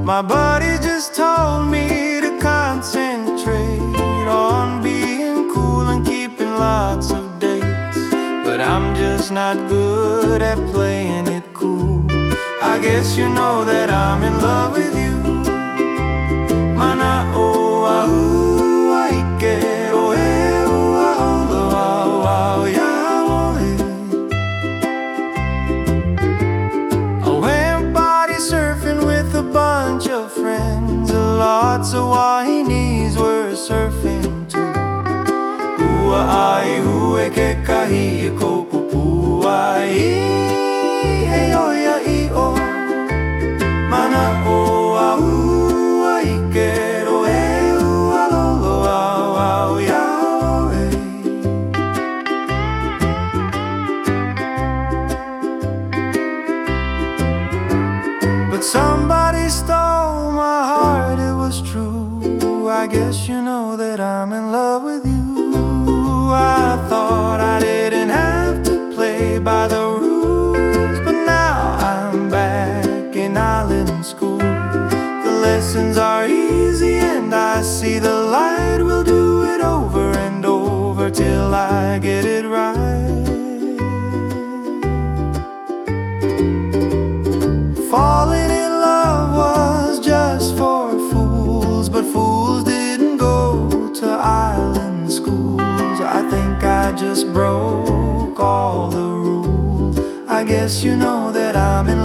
My buddy just told me to concentrate on being cool and keeping lots of dates, but I'm just not good at playing it cool. I guess you know that I'm in love with you. Mana o ahu aike o e o aolo au au ya ole. I went body surfing with a bunch of friends. Lots of whinnies were surfing too. Ua ai hue ke kahi e kopupu ai he oia I o. Mana o ahu aike ro e ua lolo au au ya ole. But somebody stole my heart, it was true. I guess you know that I'm in love with you. I thought I didn't have to play by the rules, but now I'm back in island school. The lessons are easy and I see the light. We'll do it over and over till I get it right. Falling in love was just for fools, but fools didn't go to island schools. I think I just broke all the rules. I guess you know that I'm in